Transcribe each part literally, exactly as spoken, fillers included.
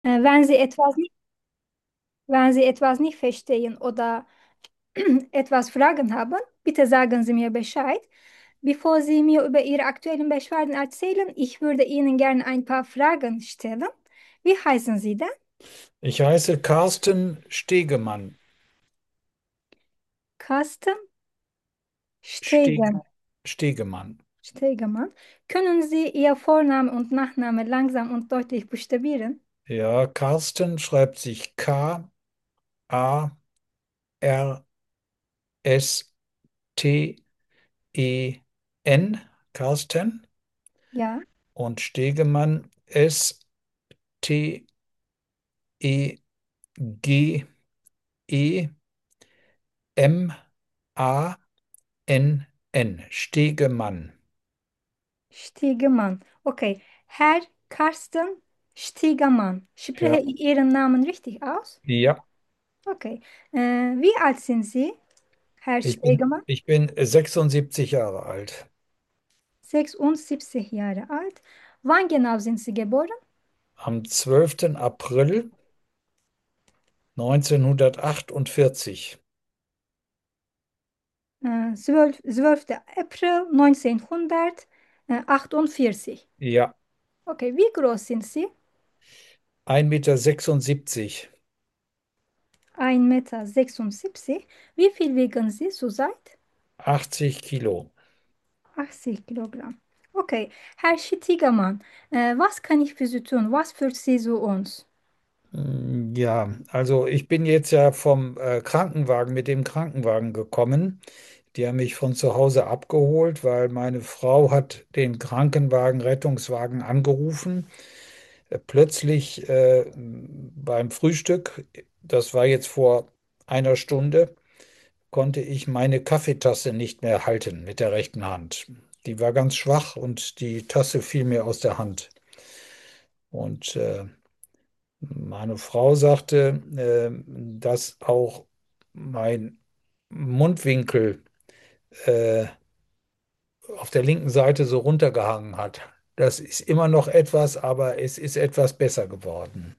Äh, wenn Sie etwas nicht, wenn Sie etwas nicht verstehen oder etwas Fragen haben, bitte sagen Sie mir Bescheid. Bevor Sie mir über Ihre aktuellen Beschwerden erzählen, ich würde Ihnen gerne ein paar Fragen stellen. Wie heißen Sie denn? Ich heiße Carsten Stegemann. Carsten Steg Stegen, Stegemann. Stegemann. Können Sie Ihr Vorname und Nachname langsam und deutlich buchstabieren? Ja, Carsten schreibt sich K A R S T E N, Carsten, Ja, und Stegemann S T E G E M A N N, Stegemann. Stegemann. Okay. Herr Carsten Stegemann. Spreche Ja, ich Ihren Namen richtig aus? ja. Okay. Äh, wie alt sind Sie, Herr Ich bin, Stegemann? ich bin sechsundsiebzig Jahre alt. sechsundsiebzig Jahre alt. Wann genau sind Sie geboren? Am zwölften April neunzehnhundertachtundvierzig. Äh, zwölf, zwölfter April neunzehnhundertachtundvierzig. Ja, Okay, wie groß sind Sie? ein Meter. sechsundsiebzig. ein Meter sechsundsiebzig. Wie viel wiegen Sie zurzeit? achtzig Kilo. achtzig Kilogramm. Okay, Herr Schittigermann, äh, was kann ich für Sie tun? Was führt Sie zu uns? Mm, Ja, also ich bin jetzt ja vom äh, Krankenwagen mit dem Krankenwagen gekommen. Die haben mich von zu Hause abgeholt, weil meine Frau hat den Krankenwagen, Rettungswagen angerufen. Äh, plötzlich äh, beim Frühstück, das war jetzt vor einer Stunde, konnte ich meine Kaffeetasse nicht mehr halten mit der rechten Hand. Die war ganz schwach und die Tasse fiel mir aus der Hand. Und äh, meine Frau sagte, äh, dass auch mein Mundwinkel äh, auf der linken Seite so runtergehangen hat. Das ist immer noch etwas, aber es ist etwas besser geworden.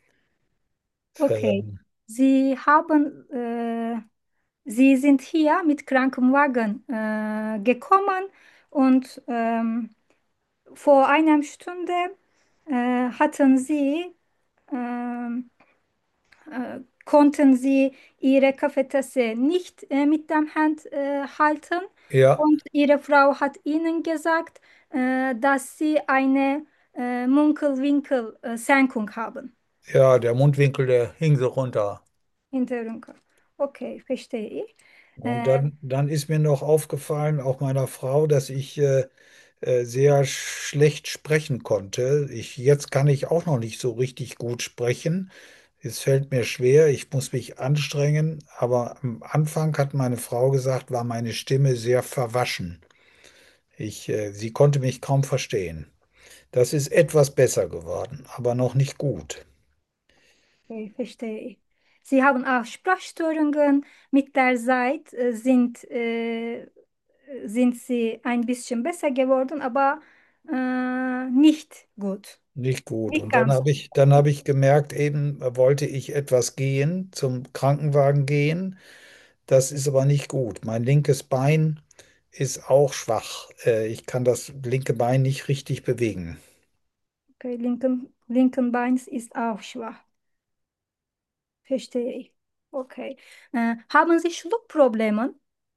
Okay, Ähm, Sie haben, äh, Sie sind hier mit Krankenwagen äh, gekommen und ähm, vor einer Stunde äh, hatten Sie ähm, äh, konnten sie ihre Kaffeetasse nicht äh, mit der Hand äh, halten ja, und ihre Frau hat ihnen gesagt, äh, dass sie eine äh, Munkelwinkelsenkung haben. ja, der Mundwinkel, der hing so runter. Hinterrücken. Okay, verstehe ich. Und Äh, dann, dann ist mir noch aufgefallen, auch meiner Frau, dass ich äh, äh, sehr schlecht sprechen konnte. Ich, jetzt kann ich auch noch nicht so richtig gut sprechen. Es fällt mir schwer, ich muss mich anstrengen, aber am Anfang hat meine Frau gesagt, war meine Stimme sehr verwaschen. Ich, äh, sie konnte mich kaum verstehen. Das ist etwas besser geworden, aber noch nicht gut. okay, verstehe ich. Sie haben auch Sprachstörungen. Mit der Zeit äh, sind, äh, sind sie ein bisschen besser geworden, aber äh, nicht gut. Nicht gut. Nicht Und dann ganz. habe ich, dann habe ich gemerkt, eben äh, wollte ich etwas gehen, zum Krankenwagen gehen. Das ist aber nicht gut. Mein linkes Bein ist auch schwach. Äh, Ich kann das linke Bein nicht richtig bewegen. Okay, linken, linken Beins ist auch schwach. Verstehe ich. Okay. Äh, haben Sie Schluckprobleme?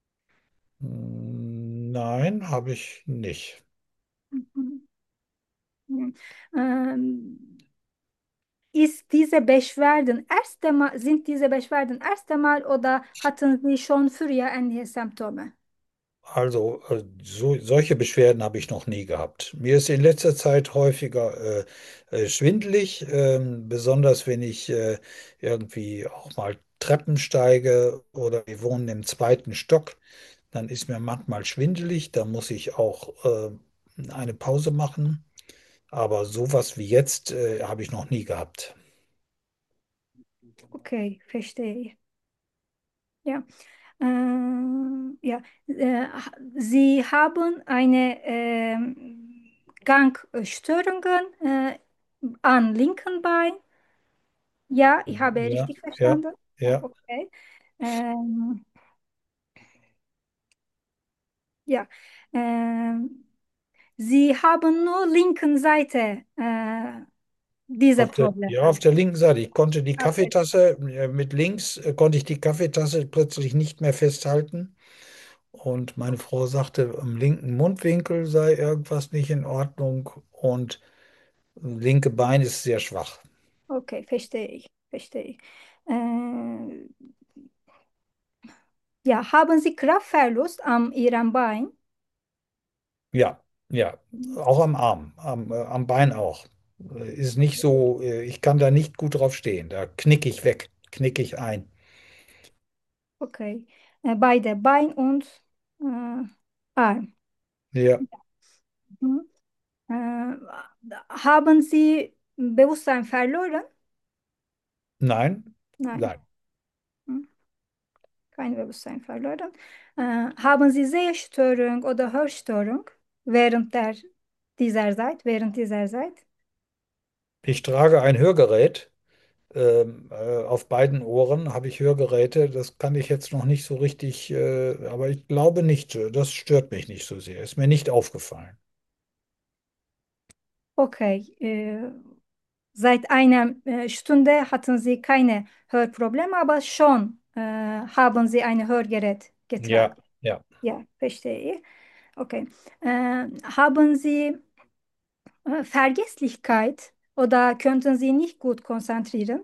Hm, Nein, habe ich nicht. Mhm. Mhm. Ähm, ist diese Beschwerden erste Mal, sind diese Beschwerden erste Mal oder hatten Sie schon früher ähnliche Symptome? Also, äh, so, solche Beschwerden habe ich noch nie gehabt. Mir ist in letzter Zeit häufiger äh, äh, schwindelig, ähm, besonders wenn ich äh, irgendwie auch mal Treppen steige oder wir wohnen im zweiten Stock, dann ist mir manchmal schwindelig, da muss ich auch äh, eine Pause machen. Aber sowas wie jetzt äh, habe ich noch nie gehabt. Okay, verstehe ich. Ja. Ähm, ja. Äh, ha- Sie haben eine ähm, Gangstörungen äh, am linken Bein. Ja, ich habe Ja, richtig ja, verstanden. Ja, ja. okay. Ähm, ja. Ähm, Sie haben nur linken Seite äh, diese Auf der, ja, Probleme. auf der linken Seite. Ich konnte die Okay, Kaffeetasse, äh, mit links äh, konnte ich die Kaffeetasse plötzlich nicht mehr festhalten. Und meine Frau sagte, im linken Mundwinkel sei irgendwas nicht in Ordnung und linke Bein ist sehr schwach. okay, verstehe ich, verstehe ich. Äh, ja, haben Sie Kraftverlust am Ihrem Bein? Ja, ja, auch am Arm, am, äh, am Bein auch. Äh, Ist nicht so, äh, ich kann da nicht gut drauf stehen. Da knicke ich weg, knicke ich ein. Okay, äh, beide Bein und äh, Arm. Ja, Mhm. Äh, haben Sie Bewusstsein verloren? nein, Nein, nein. hm, kein Bewusstsein verloren. Äh, haben Sie Sehstörung oder Hörstörung während der, dieser Zeit, während dieser Zeit? Ich trage ein Hörgerät. Ähm, äh, auf beiden Ohren habe ich Hörgeräte. Das kann ich jetzt noch nicht so richtig, äh, aber ich glaube nicht. äh, Das stört mich nicht so sehr. Ist mir nicht aufgefallen. Okay, äh, seit einer äh, Stunde hatten Sie keine Hörprobleme, aber schon äh, haben Sie ein Hörgerät getragen. Ja, ja. Ja, verstehe ich. Okay. Äh, haben Sie äh, Vergesslichkeit oder könnten Sie nicht gut konzentrieren?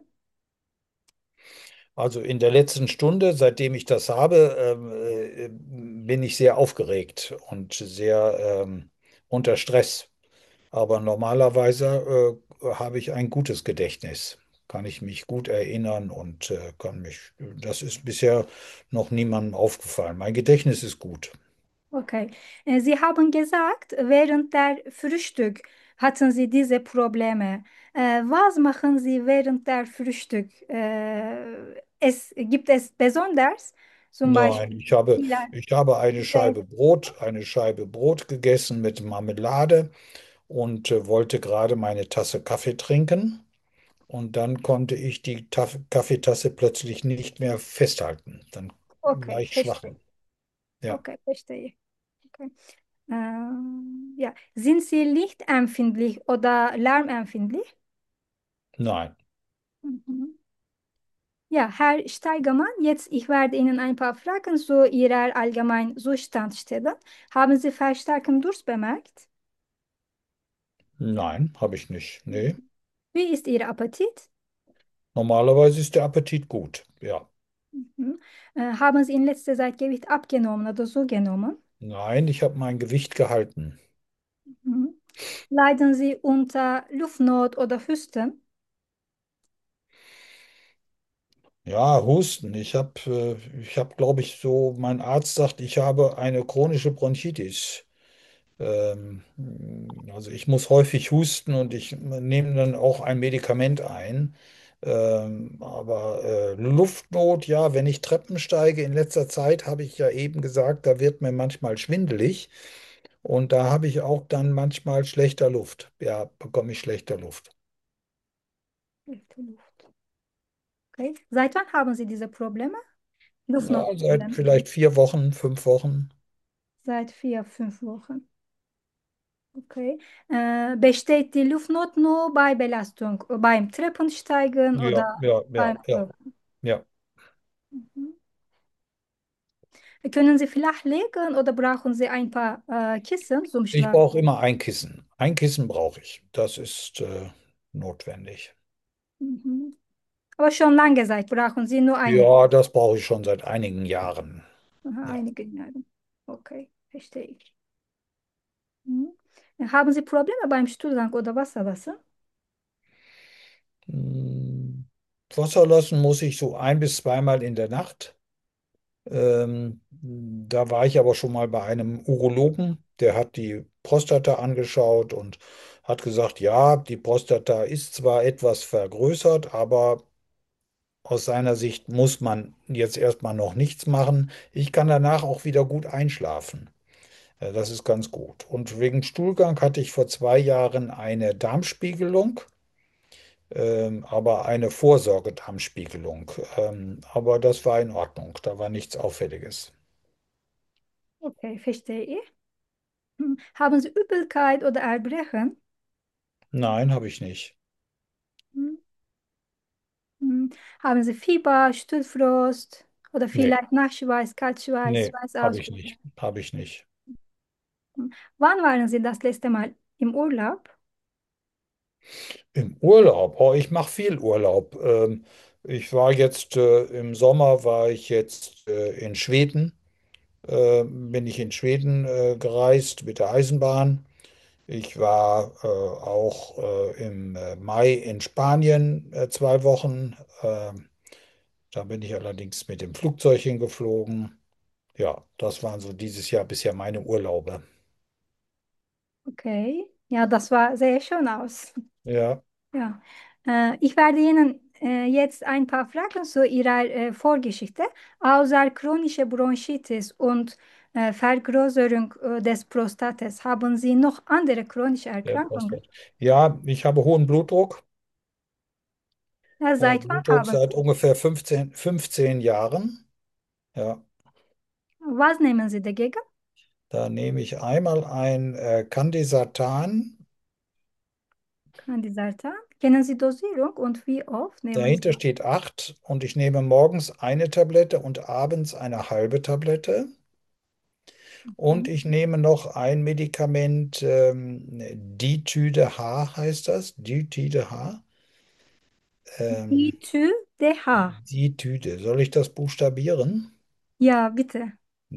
Also in der letzten Stunde, seitdem ich das habe, ähm, äh, bin ich sehr aufgeregt und sehr ähm, unter Stress. Aber normalerweise äh, habe ich ein gutes Gedächtnis. Kann ich mich gut erinnern und äh, kann mich, das ist bisher noch niemandem aufgefallen. Mein Gedächtnis ist gut. Okay. Äh, Sie haben gesagt, während der Frühstück hatten Sie diese Probleme. Äh, was machen Sie während der Frühstück? Äh, es, gibt es besonders, zum Nein, Beispiel ich habe, vielleicht ich habe eine Gebäck? Scheibe Brot, eine Scheibe Brot gegessen mit Marmelade und äh, wollte gerade meine Tasse Kaffee trinken. Und dann konnte ich die Taf Kaffeetasse plötzlich nicht mehr festhalten. Dann war Okay, ich schwach. verstehe. Ja, Okay, verstehe. Okay. Ähm, ja. Sind Sie lichtempfindlich oder lärmempfindlich? nein, Mhm. Ja, Herr Steigermann, jetzt ich werde Ihnen ein paar Fragen zu Ihrer allgemeinen Zustand stellen. Haben Sie verstärkten Durst bemerkt? nein, habe ich nicht. Nee, Wie ist Ihr Appetit? normalerweise ist der Appetit gut. Ja, Mhm. Äh, haben Sie in letzter Zeit Gewicht abgenommen oder zugenommen? nein, ich habe mein Gewicht gehalten. Mhm. Leiden Sie unter Luftnot oder Husten? Ja, Husten. Ich habe, äh, ich habe, glaube ich, so, mein Arzt sagt, ich habe eine chronische Bronchitis. Ähm, also ich muss häufig husten und ich nehme dann auch ein Medikament ein. Ähm, aber äh, Luftnot, ja, wenn ich Treppen steige in letzter Zeit, habe ich ja eben gesagt, da wird mir manchmal schwindelig und da habe ich auch dann manchmal schlechter Luft. Ja, bekomme ich schlechter Luft. Schlechte Luft. Okay. Seit wann haben Sie diese Probleme? Ja, seit Luftnotprobleme? vielleicht vier Wochen, fünf Wochen. Seit vier, fünf Wochen. Okay. Äh, besteht die Luftnot nur bei Belastung, beim Treppensteigen Ja, oder ja, ja, beim ja, Laufen? ja. Mhm. Können Sie flach legen oder brauchen Sie ein paar äh, Kissen zum Ich Schlafen? brauche immer ein Kissen. Ein Kissen brauche ich. Das ist äh, notwendig. Mhm. Aber schon lange Zeit brauchen Sie nur eine, Ja, das brauche ich schon seit einigen Jahren. aha, Ja. einige Jahre. Okay, verstehe ich. Mhm. Haben Sie Probleme beim Stuhlgang oder Wasserlassen? Hm, Wasser lassen muss ich so ein bis zweimal in der Nacht. Ähm, da war ich aber schon mal bei einem Urologen, der hat die Prostata angeschaut und hat gesagt, ja, die Prostata ist zwar etwas vergrößert, aber aus seiner Sicht muss man jetzt erstmal noch nichts machen. Ich kann danach auch wieder gut einschlafen. Äh, Das ist ganz gut. Und wegen Stuhlgang hatte ich vor zwei Jahren eine Darmspiegelung. ähm, aber eine Vorsorgedarmspiegelung. Ähm, aber das war in Ordnung, da war nichts Auffälliges. Okay, verstehe ich. Hm. Haben Sie Übelkeit oder Erbrechen? Nein, habe ich nicht. Hm. Hm. Haben Sie Fieber, Stuhlfrost oder Nee, vielleicht Nachschweiß, Kaltschweiß, nee, habe ich Schweißausbrüche? nicht. Habe ich nicht. Hm. Wann waren Sie das letzte Mal im Urlaub? Im Urlaub, oh, ich mache viel Urlaub. Ähm, ich war jetzt äh, im Sommer war ich jetzt äh, in Schweden, äh, bin ich in Schweden äh, gereist mit der Eisenbahn. Ich war äh, auch äh, im äh, Mai in Spanien äh, zwei Wochen. Ähm, da bin ich allerdings mit dem Flugzeug hingeflogen. Ja, das waren so dieses Jahr bisher meine Urlaube. Okay, ja, das war sehr schön aus. Ja, Ja, äh, ich werde Ihnen äh, jetzt ein paar Fragen zu Ihrer äh, Vorgeschichte. Außer chronische Bronchitis und äh, Vergrößerung äh, des Prostates, haben Sie noch andere chronische der Erkrankungen? Prostat. Ja, ich habe hohen Blutdruck. Ja, Hohen seit wann Blutdruck haben seit Sie? ungefähr fünfzehn, fünfzehn Jahren. Ja, Was nehmen Sie dagegen? da nehme ich einmal ein äh, Candesartan. Candesartan. Kennen Sie Dosierung und wie oft nehmen Sie? Dahinter steht acht und ich nehme morgens eine Tablette und abends eine halbe Tablette. Und Mhm. ich nehme noch ein Medikament, ähm, Ditide H heißt das, Ditide H. Ähm, Ditü-D-H. Ditide, soll ich das buchstabieren? Ja, bitte.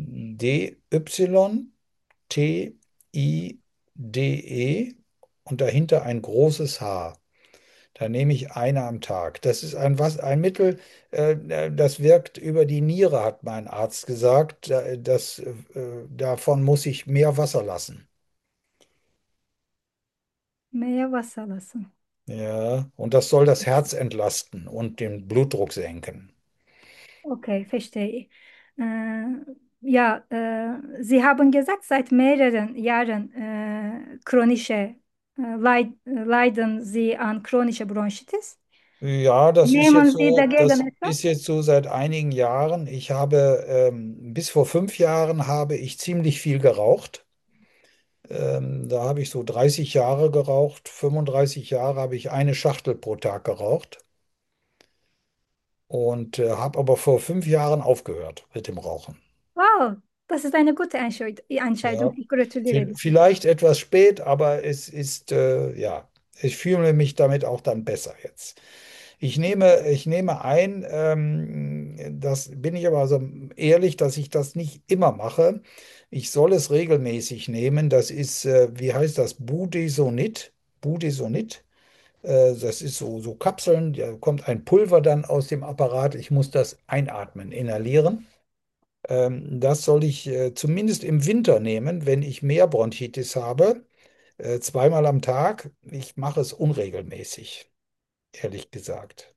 D-Y-T-I-D-E und dahinter ein großes H. Da nehme ich eine am Tag. Das ist ein, was, ein Mittel, äh, das wirkt über die Niere, hat mein Arzt gesagt. Da- Das, äh, davon muss ich mehr Wasser lassen. Mehr Wasser lassen. Ja, und das soll das Herz entlasten und den Blutdruck senken. Okay, verstehe ich. Äh, ja, äh, Sie haben gesagt, seit mehreren Jahren äh, chronische, äh, leid, äh, leiden Sie an chronischer Bronchitis. Ja, das ist jetzt Nehmen Sie so, dagegen das etwas? ist jetzt so seit einigen Jahren. Ich habe, ähm, bis vor fünf Jahren habe ich ziemlich viel geraucht. Ähm, da habe ich so dreißig Jahre geraucht. fünfunddreißig Jahre habe ich eine Schachtel pro Tag geraucht. Und äh, habe aber vor fünf Jahren aufgehört mit dem Rauchen. Wow, das ist eine gute Entscheid- Entscheidung. Ja, Ich gratuliere vi- dir. vielleicht etwas spät, aber es ist, äh, ja, ich fühle mich damit auch dann besser jetzt. Ich nehme, ich nehme ein, ähm, das bin ich aber so ehrlich, dass ich das nicht immer mache. Ich soll es regelmäßig nehmen. Das ist, äh, wie heißt das? Budesonid. Budesonid. Äh, das ist so, so Kapseln, da kommt ein Pulver dann aus dem Apparat. Ich muss das einatmen, inhalieren. Ähm, das soll ich äh, zumindest im Winter nehmen, wenn ich mehr Bronchitis habe, äh, zweimal am Tag. Ich mache es unregelmäßig, ehrlich gesagt.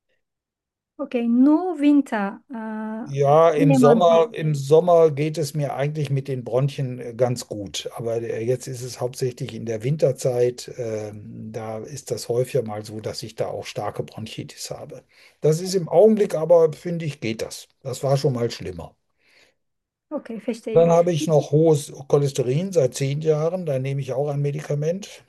Okay, nur Winter. Äh, Ja, im nehmen Sommer, Sie. im Sommer geht es mir eigentlich mit den Bronchien äh, ganz gut. Aber äh, jetzt ist es hauptsächlich in der Winterzeit. Ähm, da ist das häufiger mal so, dass ich da auch starke Bronchitis habe. Das ist im Augenblick aber, finde ich, geht das. Das war schon mal schlimmer. Okay, verstehe Dann ich. habe ich noch hohes Cholesterin seit zehn Jahren. Da nehme ich auch ein Medikament.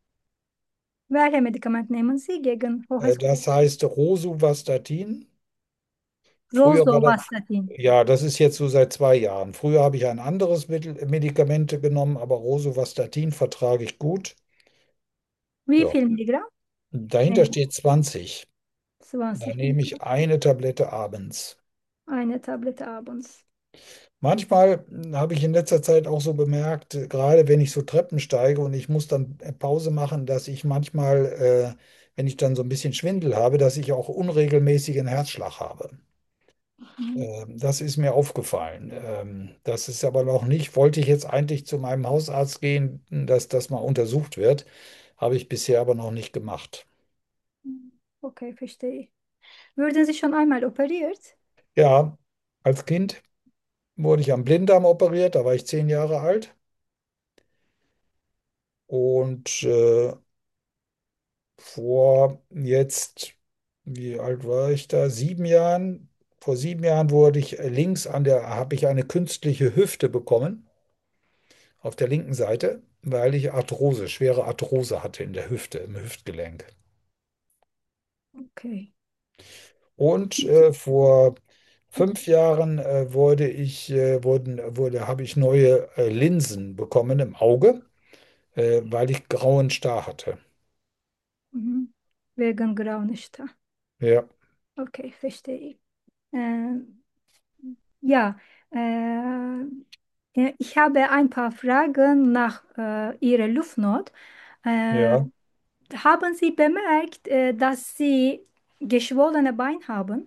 Welche Medikament nehmen Sie gegen Äh, hohes Das Cholesterin? heißt Rosuvastatin. Früher war das, Rosuvastatin. ja, das ist jetzt so seit zwei Jahren. Früher habe ich ein anderes Mittel, Medikamente genommen, aber Rosuvastatin vertrage ich gut. Wie Ja, viel Milligramm? dahinter Nee, steht zwanzig. Da zwanzig nehme ich Milligramm. eine Tablette abends. Eine Tablette abends. Manchmal hm, habe ich in letzter Zeit auch so bemerkt, äh, gerade wenn ich so Treppen steige und ich muss dann äh, Pause machen, dass ich manchmal, äh, wenn ich dann so ein bisschen Schwindel habe, dass ich auch unregelmäßigen Herzschlag habe. Mhm. Ähm, Das ist mir aufgefallen. Ähm, Das ist aber noch nicht, wollte ich jetzt eigentlich zu meinem Hausarzt gehen, dass das mal untersucht wird. Habe ich bisher aber noch nicht gemacht. Okay, verstehe ich. Wurden Sie schon einmal operiert? Ja, als Kind wurde ich am Blinddarm operiert, da war ich zehn Jahre alt. Und äh, vor jetzt, wie alt war ich da? Sieben Jahren. Vor sieben Jahren wurde ich äh, links an der, habe ich eine künstliche Hüfte bekommen, auf der linken Seite, weil ich Arthrose, schwere Arthrose hatte in der Hüfte, im Hüftgelenk. Okay. Und äh, vor fünf Jahren äh, wurde ich, äh, wurden, wurde, habe ich neue äh, Linsen bekommen im Auge, äh, weil ich grauen Star hatte. Mhm. Wegen Graunischter. Ja, Okay, verstehe ich. Äh, ja, äh, äh, ich habe ein paar Fragen nach äh, Ihrer Luftnot. Äh, ja. haben Sie bemerkt, äh, dass Sie geschwollene Beine haben?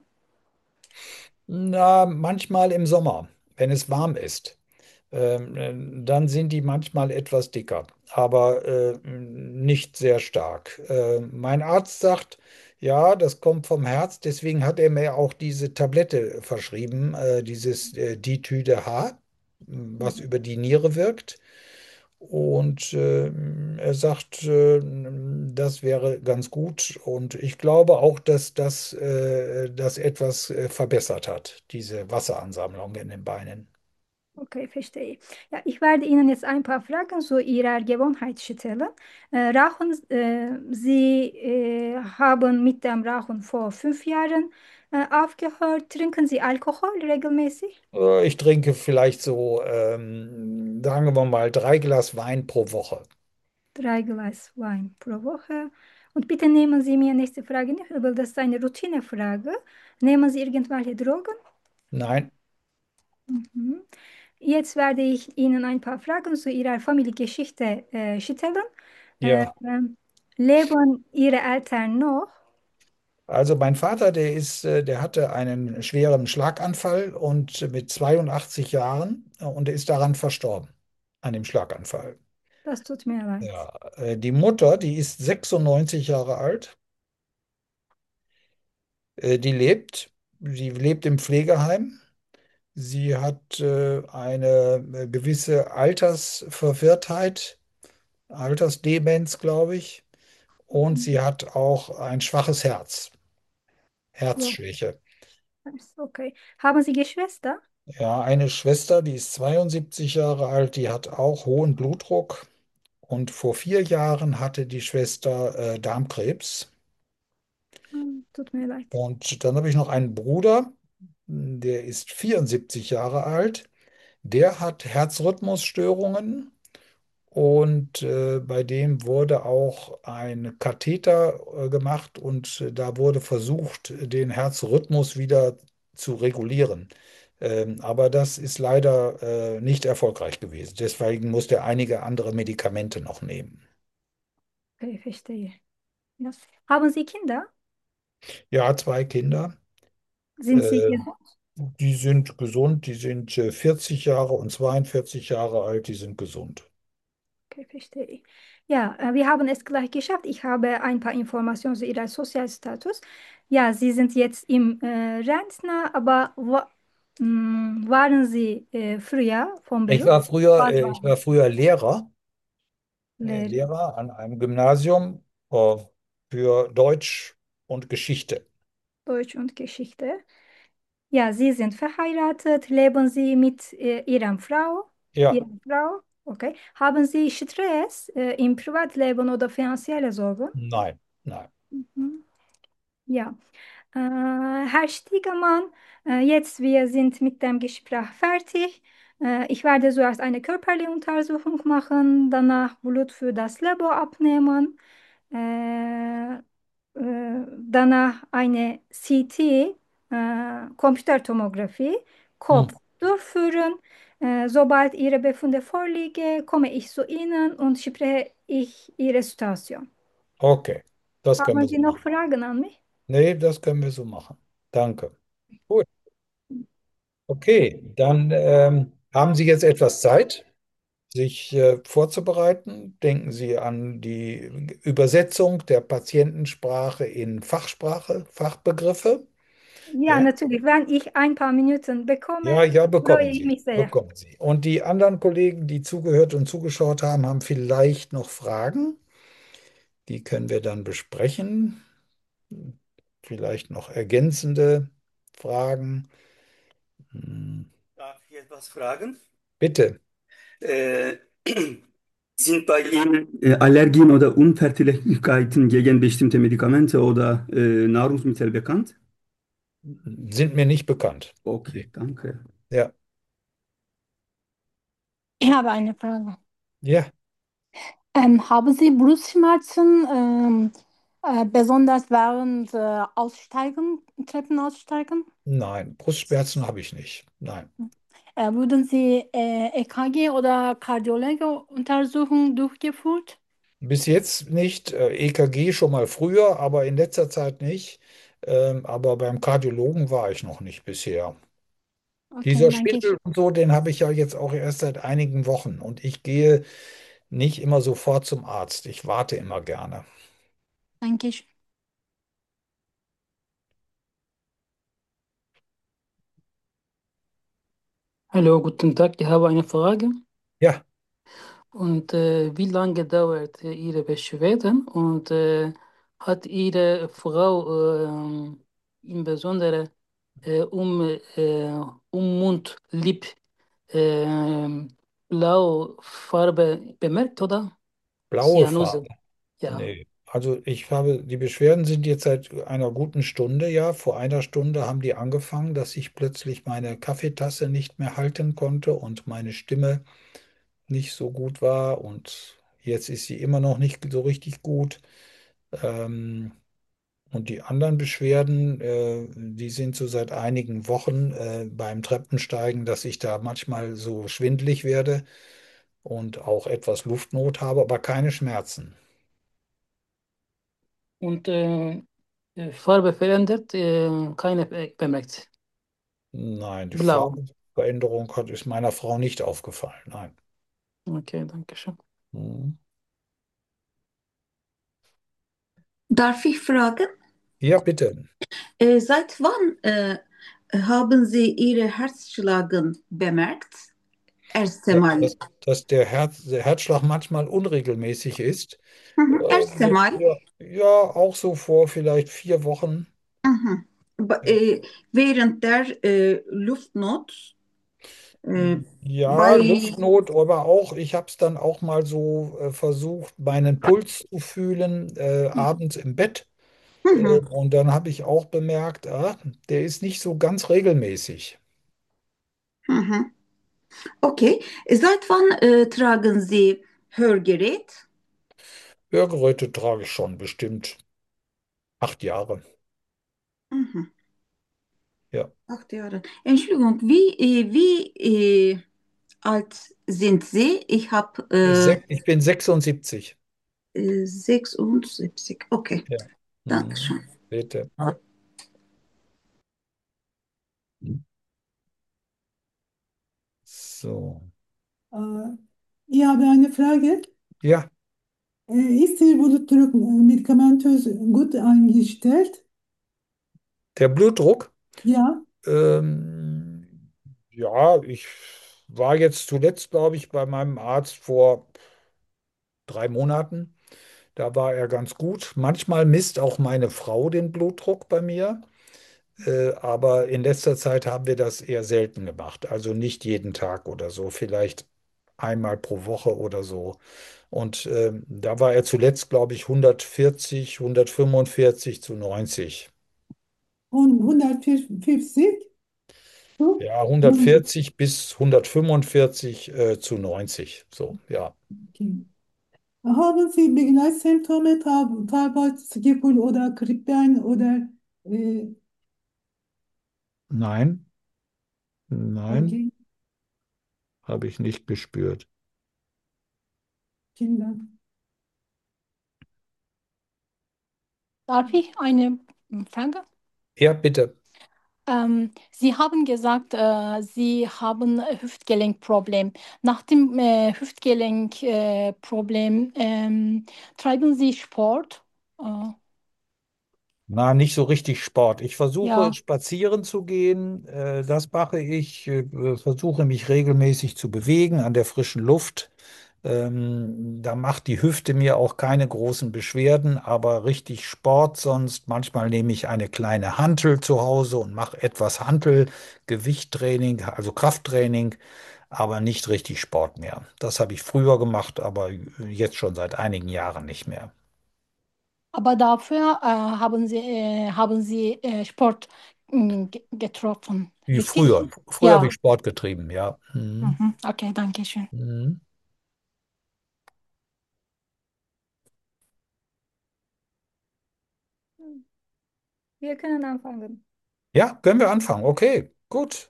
Na, manchmal im Sommer, wenn es warm ist. Ähm, äh, dann sind die manchmal etwas dicker, aber äh, nicht sehr stark. Äh, mein Arzt sagt, ja, das kommt vom Herz, deswegen hat er mir auch diese Tablette verschrieben, äh, dieses äh, Dithyde-H, was Mhm. über die Niere wirkt. Und äh, er sagt, äh, das wäre ganz gut. Und ich glaube auch, dass das, äh, das etwas äh, verbessert hat, diese Wasseransammlung in den Beinen. Okay, verstehe. Ja, ich werde Ihnen jetzt ein paar Fragen zu Ihrer Gewohnheit stellen. Äh, Rauchen, äh, Sie äh, haben mit dem Rauchen vor fünf Jahren äh, aufgehört. Trinken Sie Alkohol regelmäßig? Äh, Ich trinke vielleicht so, ähm, sagen wir mal, drei Glas Wein pro Woche. Drei Glas Wein pro Woche. Und bitte nehmen Sie mir nächste Frage nicht übel, das ist eine Routinefrage. Nehmen Sie irgendwelche Drogen? Nein, Mhm. Jetzt werde ich Ihnen ein paar Fragen zu Ihrer Familiengeschichte äh, stellen. Äh, ja. ähm, leben Ihre Eltern noch? Also mein Vater, der ist, äh, der hatte einen schweren Schlaganfall und mit zweiundachtzig Jahren äh, und er ist daran verstorben, an dem Schlaganfall. Das tut mir leid. Ja, äh, die Mutter, die ist sechsundneunzig Jahre alt, äh, die lebt, sie lebt im Pflegeheim. Sie hat äh, eine äh, gewisse Altersverwirrtheit, Altersdemenz, glaube ich. Und Mhm. sie hat auch ein schwaches Herz, Ja, Herzschwäche. ist okay. Haben Sie Geschwister? Ja, eine Schwester, die ist zweiundsiebzig Jahre alt, die hat auch hohen Blutdruck. Und vor vier Jahren hatte die Schwester äh, Darmkrebs. Hm, tut mir leid. Und dann habe ich noch einen Bruder, der ist vierundsiebzig Jahre alt. Der hat Herzrhythmusstörungen. Und äh, bei dem wurde auch ein Katheter äh, gemacht und äh, da wurde versucht, den Herzrhythmus wieder zu regulieren. Ähm, aber das ist leider äh, nicht erfolgreich gewesen. Deswegen musste er einige andere Medikamente noch nehmen. Okay, verstehe. Ja. Haben Sie Kinder? Ja, zwei Kinder. Sind Sie Äh, gesund? die sind gesund, die sind äh, vierzig Jahre und zweiundvierzig Jahre alt, die sind gesund. Okay, verstehe. Ja, äh, wir haben es gleich geschafft. Ich habe ein paar Informationen zu Ihrem Sozialstatus. Ja, Sie sind jetzt im äh, Rentner, aber wa mh, waren Sie äh, früher vom Ich Beruf? war früher, Was äh, ich waren war früher Lehrer. Sie? äh, Lehrer, Lehrer an einem Gymnasium äh, für Deutsch und Geschichte. Deutsch und Geschichte. Ja, Sie sind verheiratet. Leben Sie mit äh, Ihrer Frau? Ja, Ihrer Frau? Okay. Haben Sie Stress äh, im Privatleben oder finanzielle Sorgen? nein, nein. Mhm. Ja. Äh, Herr Stiegemann, äh, jetzt wir sind mit dem Gespräch fertig. Äh, ich werde zuerst eine körperliche Untersuchung machen, danach Blut für das Labor abnehmen, äh, äh, danach eine C T, äh, Computertomographie, Hm, Kopf durchführen. Äh, sobald Ihre Befunde vorliegen, komme ich zu Ihnen und spreche ich Ihre Situation. okay, das können wir Haben so Sie noch machen. Fragen an mich? Nee, das können wir so machen. Danke. Gut, okay, dann ähm, haben Sie jetzt etwas Zeit, sich äh, vorzubereiten. Denken Sie an die Übersetzung der Patientensprache in Fachsprache, Fachbegriffe. Ja, Ja, natürlich. Wenn ich ein paar Minuten bekomme, ja, ja, freue bekommen ich Sie. mich sehr. Bekommen Sie. Und die anderen Kollegen, die zugehört und zugeschaut haben, haben vielleicht noch Fragen. Die können wir dann besprechen. Vielleicht noch ergänzende Fragen. Hm, Darf ich etwas fragen? bitte. Äh, Sind bei Ihnen äh, Allergien oder Unverträglichkeiten gegen bestimmte Medikamente oder äh, Nahrungsmittel bekannt? Sind mir nicht bekannt. Okay, danke. Ja, Ich habe eine Frage. ja, Ähm, haben Sie Brustschmerzen, ähm, äh, besonders während äh, Aussteigen, Treppenaussteigen? nein, Brustschmerzen habe ich nicht. Nein. Äh, wurden Sie äh, E K G oder kardiologische Untersuchung durchgeführt? Bis jetzt nicht. Äh, E K G schon mal früher, aber in letzter Zeit nicht. Ähm, aber beim Kardiologen war ich noch nicht bisher. Okay, Dieser danke. Schwindel und so, den habe ich ja jetzt auch erst seit einigen Wochen. Und ich gehe nicht immer sofort zum Arzt. Ich warte immer gerne. Danke. Hallo, guten Tag. Ich habe eine Frage. Ja, Und äh, wie lange dauert äh, Ihre Beschwerden? Und äh, hat Ihre Frau ähm, insbesondere äh, um, äh, um Mund, Lip, ähm, blaue Farbe bemerkt, oder? blaue Cyanose. Farbe. Ja. Nee. Also ich habe, die Beschwerden sind jetzt seit einer guten Stunde, ja. Vor einer Stunde haben die angefangen, dass ich plötzlich meine Kaffeetasse nicht mehr halten konnte und meine Stimme nicht so gut war. Und jetzt ist sie immer noch nicht so richtig gut. Ähm, und die anderen Beschwerden, äh, die sind so seit einigen Wochen äh, beim Treppensteigen, dass ich da manchmal so schwindelig werde und auch etwas Luftnot habe, aber keine Schmerzen. Und äh, äh, Farbe verändert, äh, keine be- bemerkt. Nein, die Blau. Farbveränderung hat, ist meiner Frau nicht aufgefallen. Nein. Okay, danke schön. Mhm. Darf ich fragen, Ja, bitte. äh, seit wann äh, haben Sie Ihre Herzschlagen bemerkt? Erste Ja, Mal. dass, dass der Herz, der Herzschlag manchmal unregelmäßig ist. Mhm. Erste Ähm, Mal. ja, ja, auch so vor vielleicht vier Wochen. Mhm. Ba- Ja. äh, während der äh, Luftnot äh, Ja, bei. Luftnot, aber auch, ich habe es dann auch mal so äh, versucht, meinen Puls zu fühlen, äh, abends im Bett. Äh, Mhm. und dann habe ich auch bemerkt, ah, der ist nicht so ganz regelmäßig. Mhm. Okay. Seit wann äh, tragen Sie Hörgerät? Hörgeräte trage ich schon bestimmt acht Jahre. Mhm. Ja. Acht Jahre. Entschuldigung, wie, äh, wie äh, alt sind Sie? Ich habe Sech- Ich bin sechsundsiebzig. äh, äh, sechsundsiebzig. Okay, Ja. danke Mhm. schön. Bitte. So. Äh, Ich habe eine Frage. Ja, Äh, Ist Ihr Blutdruck äh, medikamentös gut eingestellt? der Blutdruck. Ja. Ähm, ja, ich war jetzt zuletzt, glaube ich, bei meinem Arzt vor drei Monaten. Da war er ganz gut. Manchmal misst auch meine Frau den Blutdruck bei mir. Äh, aber in letzter Zeit haben wir das eher selten gemacht. Also nicht jeden Tag oder so, vielleicht einmal pro Woche oder so. Und ähm, da war er zuletzt, glaube ich, hundertvierzig, hundertfünfundvierzig zu neunzig. Und hundertfünfzig? So? Ja, Und, hundertvierzig bis hundertfünfundvierzig äh, zu neunzig. So, ja. okay. Haben Sie Begleitsymptome, Tab Tabaksgefühl oder Krippen oder äh, Nein, nein, okay, habe ich nicht gespürt. Kinder? Darf ich eine Frage? Ja, bitte. Ähm, Sie haben gesagt, äh, Sie haben ein Hüftgelenkproblem. Nach dem äh, Hüftgelenkproblem äh, Problem, ähm, treiben Sie Sport? Äh, Na, nicht so richtig Sport. Ich versuche ja, spazieren zu gehen. Äh, das mache ich. Äh, versuche mich regelmäßig zu bewegen an der frischen Luft. Ähm, da macht die Hüfte mir auch keine großen Beschwerden, aber richtig Sport sonst. Manchmal nehme ich eine kleine Hantel zu Hause und mache etwas Hantel, Gewichttraining, also Krafttraining, aber nicht richtig Sport mehr. Das habe ich früher gemacht, aber jetzt schon seit einigen Jahren nicht mehr. Aber dafür äh, haben Sie, äh, haben Sie äh, Sport mh, ge- getroffen, Wie richtig? früher. Früher habe ich Ja. Sport getrieben, ja. Mhm. Mhm. Okay, danke schön. Mhm. Wir können anfangen. Ja, können wir anfangen. Okay, gut.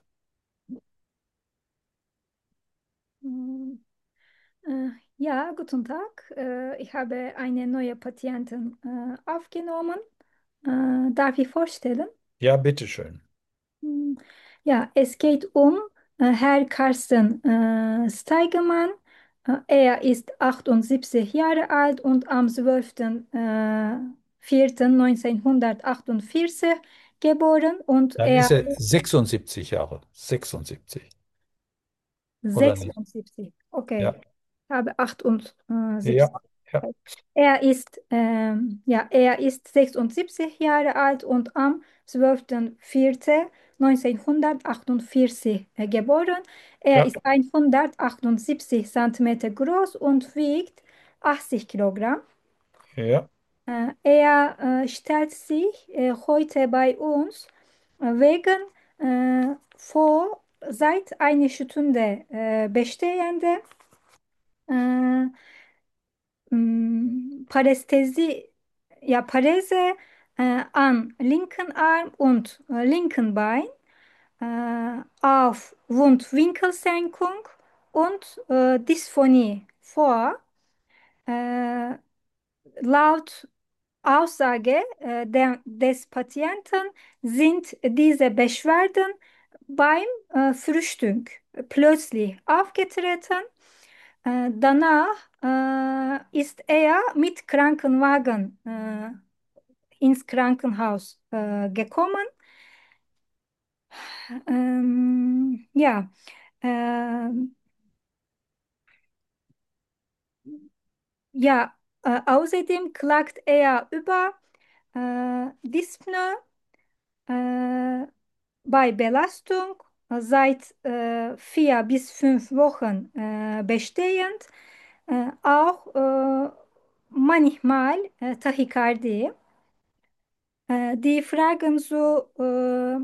Mm, äh, ja, guten Tag. Äh, ich habe eine neue Patientin äh, aufgenommen. Äh, darf ich vorstellen? Ja, bitteschön. Hm, Ja, es geht um äh, Herr Carsten äh, Steigemann. Äh, er ist achtundsiebzig Jahre alt und am zwölften Äh, vierten neunzehnhundertachtundvierzig geboren und Dann er ist er sechsundsiebzig Jahre. sechsundsiebzig, oder nicht? sechsundsiebzig. Okay, Ja, ich habe achtundsiebzig. ja, ja, Er ist, ähm, ja, er ist sechsundsiebzig Jahre alt und am zwölften vierten neunzehnhundertachtundvierzig äh, geboren. Er ja, ist hundertachtundsiebzig Zentimeter groß und wiegt achtzig Kilogramm. ja. Äh, er äh, stellt sich äh, heute bei uns äh, wegen äh, vor seit einer Stunde äh, bestehende äh, mh, Parästhesi, ja, Parese äh, an linken Arm und äh, linken Bein äh, auf Wundwinkelsenkung und äh, Dysphonie vor. Äh, laut Aussage äh, der, des Patienten sind diese Beschwerden beim äh, Frühstück plötzlich aufgetreten. Äh, danach äh, ist er mit Krankenwagen äh, ins Krankenhaus äh, gekommen. Ähm, ja, ähm, ja, äh, außerdem klagt er über äh, Dyspnoe äh, bei Belastung äh, seit äh, vier bis fünf Wochen äh, bestehend, äh, auch äh, manchmal äh, Tachykardie. Äh, die Fragen so äh,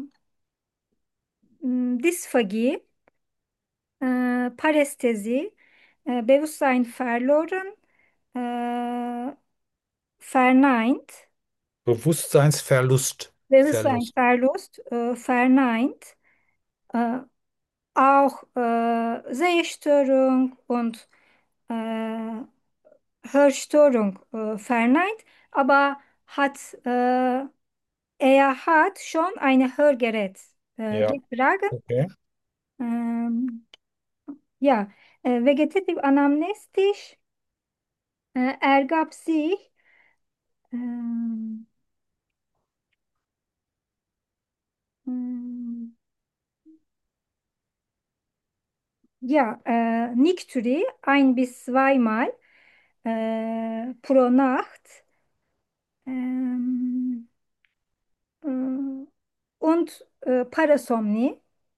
m, Dysphagie, äh, Parästhesie, äh, Bewusstsein verloren, äh, verneint, Bewusstseinsverlust. Verlust. Bewusstseinsverlust, äh, verneint, äh, auch äh, Sehstörung und äh, Hörstörung äh, verneint, aber hat, äh, er hat schon ein Hörgerät äh, Ja, getragen. okay. Ähm, ja, äh, vegetativ anamnestisch äh, ergab sich, ähm, mm, ja, äh, Nikturi ein bis zweimal äh, pro Nacht. Ähm, äh, und äh, Parasomnie.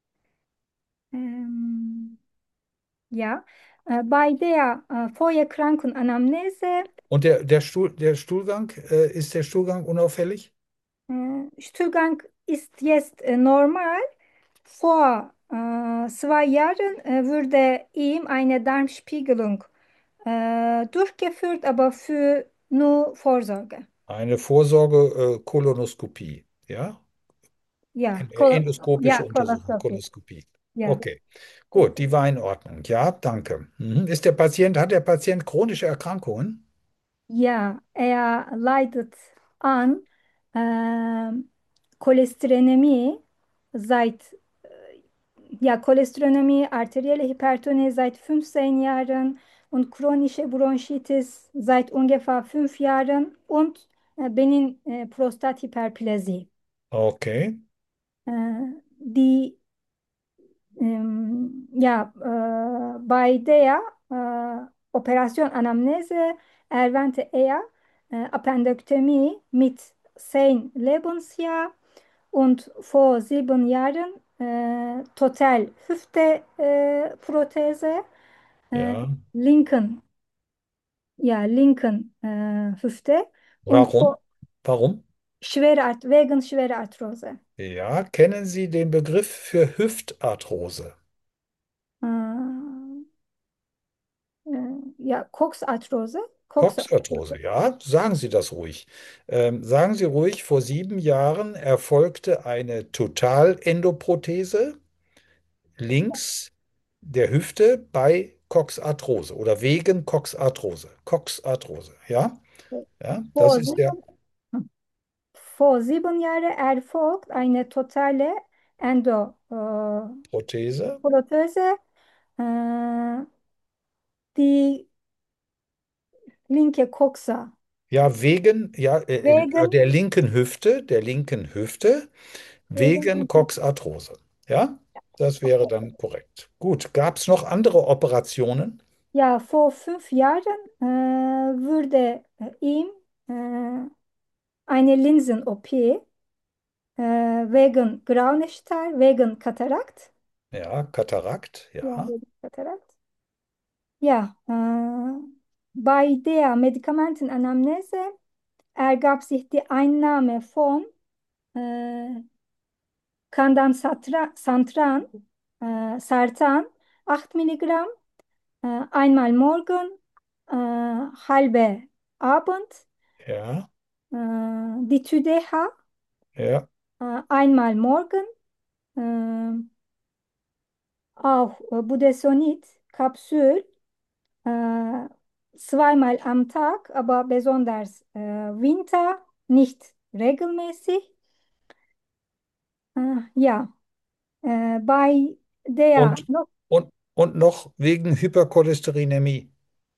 Ähm, ja, äh, bei der äh, Vorerkrankung-Anamnese, Und der, der Stuhl, der Stuhlgang, äh, ist der Stuhlgang unauffällig? äh, Stuhlgang ist jetzt äh, normal. Vor äh, zwei Jahren äh, wurde ihm eine Darmspiegelung äh, durchgeführt, aber für nur Vorsorge. Eine Vorsorge, äh, Kolonoskopie, ja? Ja, En- äh, Kol Endoskopische ja, Untersuchung, Koloskopie. Koloskopie. Ja. Okay, gut, die war in Ordnung. Ja, danke. Mhm. Ist der Patient, hat der Patient chronische Erkrankungen? Ja, er leidet an ähm, Cholesterinämie seit ja Cholesterinämie, arterielle Hypertonie seit fünfzehn Jahren und chronische Bronchitis seit ungefähr fünf Jahren und äh, Benin äh, Prostathyperplasie. Okay. Äh, die ähm, ja äh, bei der äh, Operation Anamnese erwähnte er äh, Appendektomie mit zehn Lebensjahr und vor sieben Jahren äh, Total Hüfte äh, Prothese, äh, Ja. linken, ja, linken äh, Hüfte und vor Warum? Warum? schwere Art wegen schwerer Arthrose. Ja, kennen Sie den Begriff für Hüftarthrose? Äh, äh, ja, Coxarthrose. Cox Coxarthrose, ja, sagen Sie das ruhig. Ähm, sagen Sie ruhig, vor sieben Jahren erfolgte eine Totalendoprothese links der Hüfte bei Coxarthrose oder wegen Coxarthrose. Coxarthrose, ja, ja, das vor ist der sieben, vor sieben Jahren erfolgt eine totale Endoprothese, Prothese. äh, die linke Coxa. Ja, wegen, ja, äh, äh, Wegen, der linken Hüfte, der linken Hüfte, wegen wegen, Coxarthrose. Ja, das wäre dann korrekt. Gut, gab es noch andere Operationen? ja, vor fünf Jahren äh, wurde äh, ihm äh, eine Linsen-O P äh, wegen Grauenstar, wegen Katarakt. Ja, Katarakt, Ja, ja, wegen Katarakt. Ja, äh, bei der Medikamentenanamnese ergab sich die Einnahme von äh, Kandensatran, äh, Sartan, acht Milligramm, äh, einmal morgen, äh, halbe Abend, ja, äh, die Tüdeha, ja, äh, einmal morgen, äh, auch äh, Budesonid, Kapsül, äh, zweimal am Tag, aber besonders äh, Winter, nicht regelmäßig. Äh, ja, äh, bei der und, noch und, und noch wegen Hypercholesterinämie.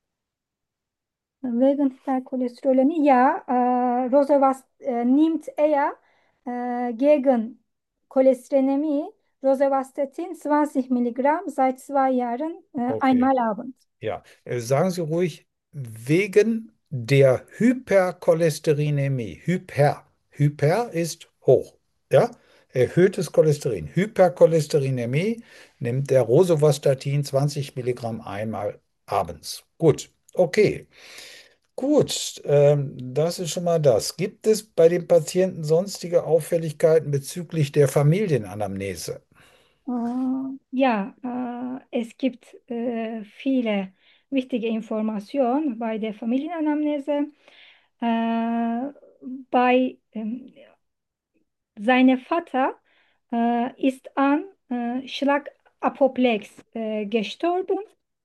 wegen Hypercholesterolemie, ja, äh, Rosavast äh, nimmt er äh, gegen Cholesterinämie Rosuvastatin zwanzig Milligramm seit zwei Jahren äh, Okay. einmal abends. Ja, äh, sagen Sie ruhig, wegen der Hypercholesterinämie. Hyper. Hyper ist hoch. Ja? Erhöhtes Cholesterin. Hypercholesterinämie nimmt der Rosuvastatin zwanzig Milligramm einmal abends. Gut, okay. Gut, ähm, das ist schon mal das. Gibt es bei dem Patienten sonstige Auffälligkeiten bezüglich der Familienanamnese? Äh, ja, äh, es gibt äh, viele wichtige Informationen bei der Familienanamnese. Äh, bei ähm, seinem Vater äh, ist an äh, Schlagapoplex äh, gestorben.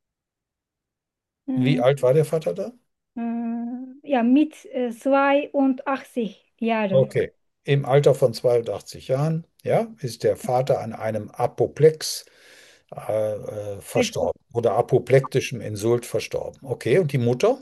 Wie Äh, alt war der Vater da? äh, ja, mit äh, zweiundachtzig Jahren. Okay. Im Alter von zweiundachtzig Jahren, ja, ist der Vater an einem Apoplex äh, äh, verstorben oder apoplektischem Insult verstorben. Okay, und die Mutter?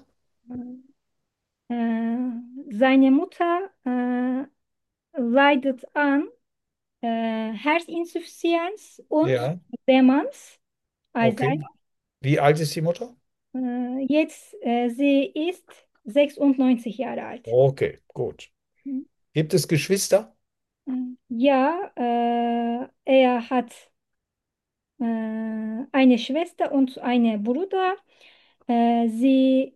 Äh, seine Mutter äh, leidet an äh, Herzinsuffizienz und Ja, Demenz, okay. Alzheimer. Wie alt ist die Mutter? Äh, jetzt, äh, sie ist sechsundneunzig Jahre alt. Okay, gut. Gibt es Geschwister? Ja, äh, er hat äh, eine Schwester und einen Bruder. Äh, sie,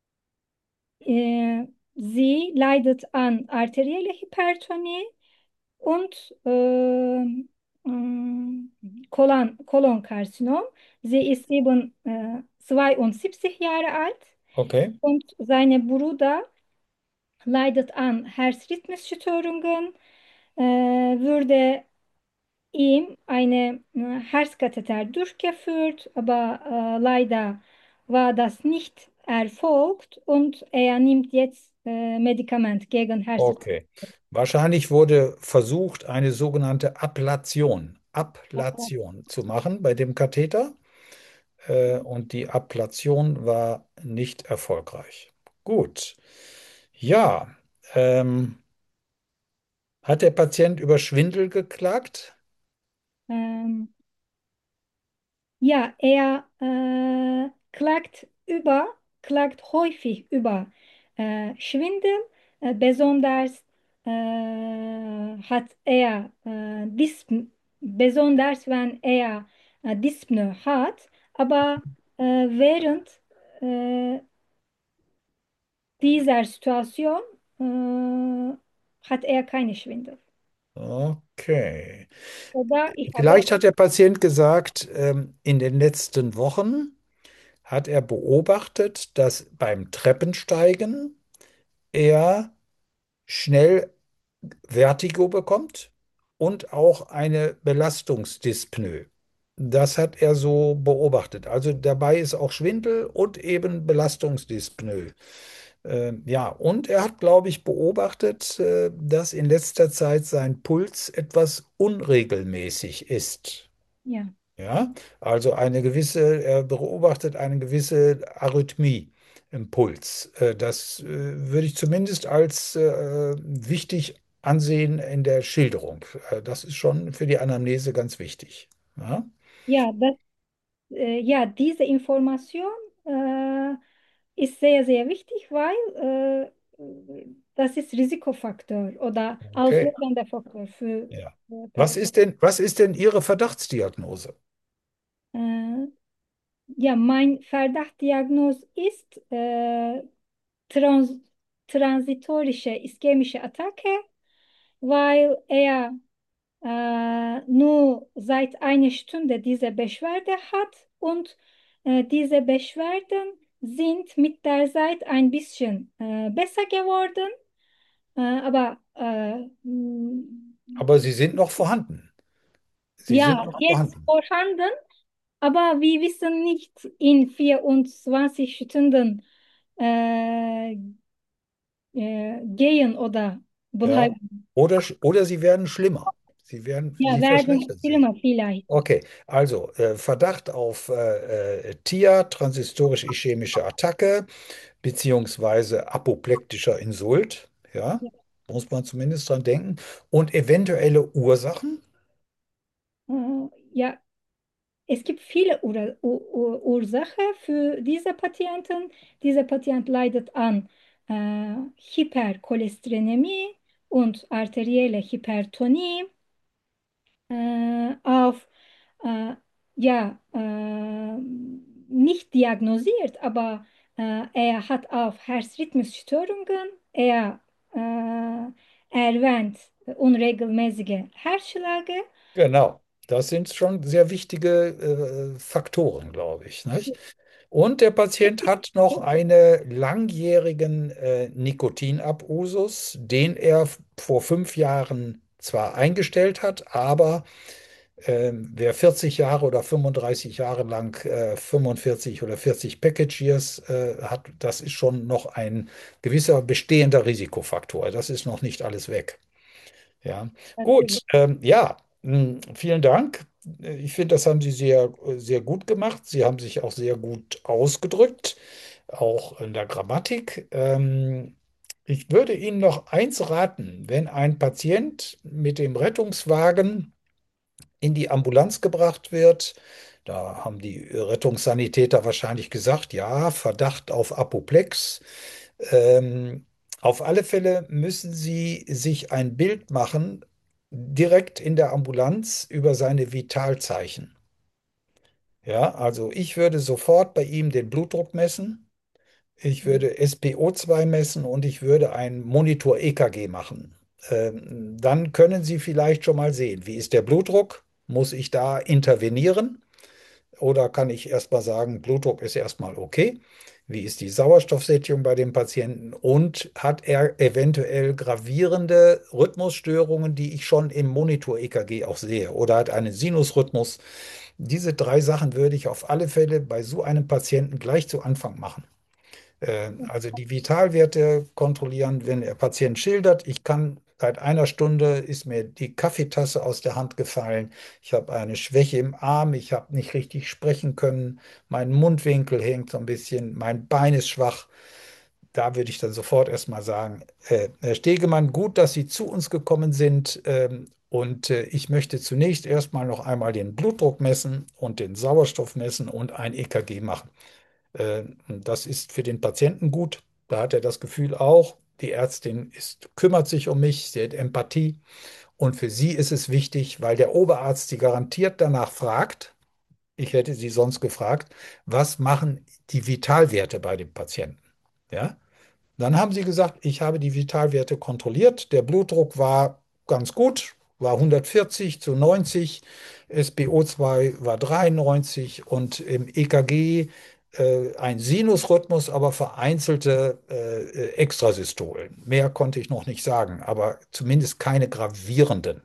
äh, sie leidet an arterielle Hypertonie und äh, ähm, Kolon, Kolonkarzinom. Sie ist sieben, äh, zweiundsiebzig Jahre alt Okay, und sein Bruder leidet an Herzrhythmusstörungen, äh, wurde ihm eine äh, Herzkatheter durchgeführt, aber äh, leider war das nicht erfolgt und er nimmt jetzt äh, Medikament gegen Herzrhythmus. okay. Wahrscheinlich wurde versucht, eine sogenannte Ablation, Ablation zu machen bei dem Katheter. Äh, und die Ablation war nicht erfolgreich. Gut. Ja, ähm, hat der Patient über Schwindel geklagt? Ähm, ja, er äh, klagt gegenüber klagt häufig über äh, Schwindel, äh, besonders äh, hat er äh, Dyspn besonders wenn er äh, Dyspnoe hat, aber äh, während äh, dieser Situation äh, hat er keine Schwindel. Okay. Oder ich habe, Vielleicht hat der Patient gesagt, ähm, in den letzten Wochen hat er beobachtet, dass beim Treppensteigen er schnell Vertigo bekommt und auch eine Belastungsdyspnoe. Das hat er so beobachtet. Also dabei ist auch Schwindel und eben Belastungsdyspnoe. Ähm, ja, und er hat, glaube ich, beobachtet, äh, dass in letzter Zeit sein Puls etwas unregelmäßig ist. ja. Ja, also eine gewisse, er beobachtet eine gewisse Arrhythmie im Puls. Äh, Das äh, würde ich zumindest als äh, wichtig ansehen in der Schilderung. Äh, Das ist schon für die Anamnese ganz wichtig. Ja, Ja, das, äh, ja, diese Information äh, ist sehr, sehr wichtig, weil äh, das ist Risikofaktor oder okay. auslösender Faktor für Ja. äh, Was Patienten. ist denn, was ist denn Ihre Verdachtsdiagnose? Äh, ja, mein Verdachtdiagnose ist äh, trans transitorische ischämische Attacke, weil er äh, nur seit einer Stunde diese Beschwerde hat und äh, diese Beschwerden sind mit der Zeit ein bisschen äh, besser geworden, äh, aber äh, mh, Aber sie sind noch vorhanden. Sie sind ja, noch jetzt vorhanden. vorhanden, aber wir wissen nicht in vierundzwanzig Stunden äh, äh, gehen oder Ja. bleiben. Oder, oder sie werden schlimmer. Sie werden, Ja, sie werden verschlechtern sich. schlimmer vielleicht. Okay, also äh, Verdacht auf äh, äh, T I A, transistorisch-ischämische Attacke, beziehungsweise apoplektischer Insult, ja, Ja. muss man zumindest dran denken. Und eventuelle Ursachen, Äh, ja, es gibt viele Ur Ur Ursachen für diese Patienten. Dieser Patient leidet an äh, Hypercholesterinämie und arterielle Hypertonie, äh, auf äh, ja, äh, nicht diagnostiziert, aber äh, er hat auf Herzrhythmusstörungen, er äh, erwähnt unregelmäßige Herzschläge. genau, das sind schon sehr wichtige äh, Faktoren, glaube ich, nicht? Und der Patient hat noch einen langjährigen äh, Nikotinabusus, den er f- vor fünf Jahren zwar eingestellt hat, aber ähm, wer vierzig Jahre oder fünfunddreißig Jahre lang äh, fünfundvierzig oder vierzig Package Years äh, hat, das ist schon noch ein gewisser bestehender Risikofaktor. Das ist noch nicht alles weg. Ja, gut. Natürlich. Ähm, ja, mh, vielen Dank. Äh, Ich finde, das haben Sie sehr, sehr gut gemacht. Sie haben sich auch sehr gut ausgedrückt, auch in der Grammatik. Ähm, ich würde Ihnen noch eins raten, wenn ein Patient mit dem Rettungswagen in die Ambulanz gebracht wird. Da haben die Rettungssanitäter wahrscheinlich gesagt, ja, Verdacht auf Apoplex. Ähm, auf alle Fälle müssen Sie sich ein Bild machen, direkt in der Ambulanz über seine Vitalzeichen. Ja, also ich würde sofort bei ihm den Blutdruck messen. Ich würde S p O zwei messen und ich würde einen Monitor E K G machen. Ähm, dann können Sie vielleicht schon mal sehen, wie ist der Blutdruck? Muss ich da intervenieren? Oder kann ich erstmal sagen, Blutdruck ist erstmal okay? Wie ist die Sauerstoffsättigung bei dem Patienten? Und hat er eventuell gravierende Rhythmusstörungen, die ich schon im Monitor-E K G auch sehe? Oder hat einen Sinusrhythmus? Diese drei Sachen würde ich auf alle Fälle bei so einem Patienten gleich zu Anfang machen. Äh, Also die Vitalwerte kontrollieren, wenn der Patient schildert, ich kann seit einer Stunde ist mir die Kaffeetasse aus der Hand gefallen, ich habe eine Schwäche im Arm, ich habe nicht richtig sprechen können, mein Mundwinkel hängt so ein bisschen, mein Bein ist schwach. Da würde ich dann sofort erstmal sagen, äh, Herr Stegemann, gut, dass Sie zu uns gekommen sind. Ähm, und äh, ich möchte zunächst erstmal noch einmal den Blutdruck messen und den Sauerstoff messen und ein E K G machen. Äh, Das ist für den Patienten gut. Da hat er das Gefühl auch, die Ärztin ist, kümmert sich um mich, sie hat Empathie. Und für sie ist es wichtig, weil der Oberarzt sie garantiert danach fragt, ich hätte sie sonst gefragt, was machen die Vitalwerte bei dem Patienten? Ja? Dann haben sie gesagt, ich habe die Vitalwerte kontrolliert. Der Blutdruck war ganz gut, war hundertvierzig zu neunzig, S p O zwei war dreiundneunzig und im E K G äh, ein Sinusrhythmus, aber vereinzelte äh, Extrasystolen. Mehr konnte ich noch nicht sagen, aber zumindest keine gravierenden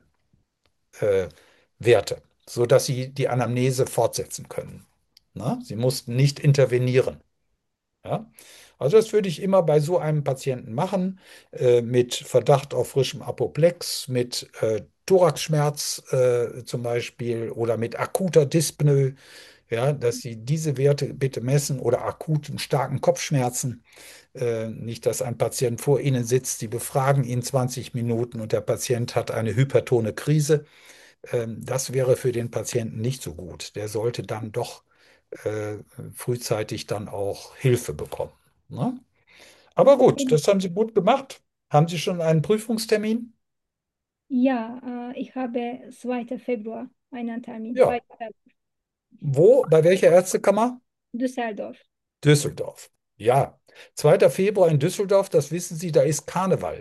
äh, Werte, sodass sie die Anamnese fortsetzen können. Na? Sie mussten nicht intervenieren. Ja? Also das würde ich immer bei so einem Patienten machen, äh, mit Verdacht auf frischem Apoplex, mit äh, Thoraxschmerz äh, zum Beispiel oder mit akuter Dyspnoe, ja, dass Sie diese Werte bitte messen oder akuten starken Kopfschmerzen. Äh, nicht, dass ein Patient vor Ihnen sitzt, Sie befragen ihn zwanzig Minuten und der Patient hat eine hypertone Krise. Ähm, das wäre für den Patienten nicht so gut. Der sollte dann doch äh, frühzeitig dann auch Hilfe bekommen. Ne? Aber gut, das haben Sie gut gemacht. Haben Sie schon einen Prüfungstermin? Ja, äh, ich habe zweiten Februar einen Termin, Ja. zweiten Februar, Wo? Bei welcher Ärztekammer? Düsseldorf. Düsseldorf. Ja. zweiter Februar in Düsseldorf, das wissen Sie, da ist Karneval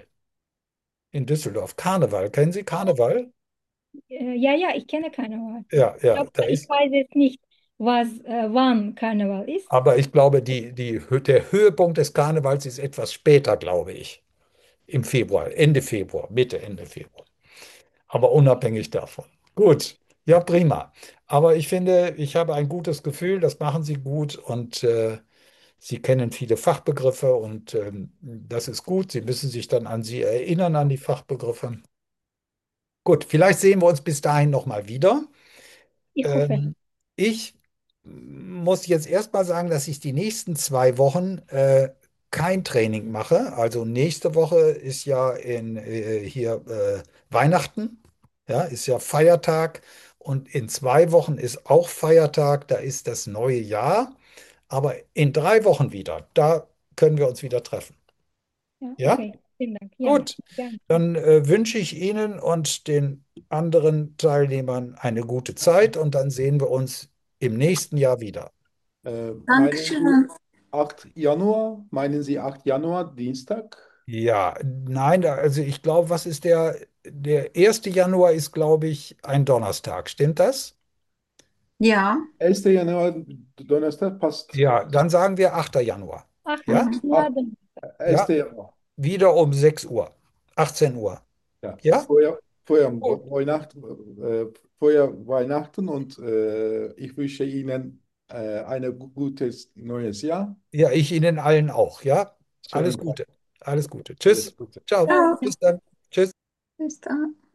in Düsseldorf. Karneval. Kennen Sie Karneval? Äh, ja, ja, ich kenne Karneval. Ja, ja, Aber da ich ist. weiß jetzt nicht, was, äh, wann Karneval ist. Aber ich glaube, die, die, Hö- der Höhepunkt des Karnevals ist etwas später, glaube ich. Im Februar, Ende Februar, Mitte, Ende Februar. Aber unabhängig davon. Gut, ja, prima. Aber ich finde, ich habe ein gutes Gefühl, das machen Sie gut und äh, Sie kennen viele Fachbegriffe und ähm, das ist gut. Sie müssen sich dann an Sie erinnern, an die Fachbegriffe. Gut, vielleicht sehen wir uns bis dahin nochmal wieder. Ich hoffe. Ähm, Ich muss jetzt erstmal sagen, dass ich die nächsten zwei Wochen äh, kein Training mache. Also nächste Woche ist ja in, äh, hier äh, Weihnachten, ja, ist ja Feiertag. Und in zwei Wochen ist auch Feiertag, da ist das neue Jahr. Aber in drei Wochen wieder, da können wir uns wieder treffen. Ja, Ja, okay. Vielen Dank. Ja, gut. gerne. Dann äh, wünsche ich Ihnen und den anderen Teilnehmern eine gute Zeit und dann sehen wir uns im nächsten Jahr wieder. Äh, meinen Sie Dankeschön. acht Januar? Meinen Sie acht Januar, Dienstag? Ja, nein, da- also ich glaube, was ist der, der erste Januar ist, glaube ich, ein Donnerstag. Stimmt das? Ja. erster Januar, Donnerstag passt. Ja, dann sagen wir achter Januar. Ach, Ja? Mhm. ja, Ach, dann. Ja, erster Januar. wieder um sechs Uhr, achtzehn Uhr. Ja. Ja? Vorher, vorher, Gut. Weihnachten, äh, vorher Weihnachten und äh, ich wünsche Ihnen äh, ein gu- gutes neues Jahr. Ja, ich Ihnen allen auch. Ja? Alles Schönen Tag. Gute. Alles Gute. Alles Tschüss. Gute. Ciao. Ciao. Ciao. Bis dann. Tschüss. Bis dann.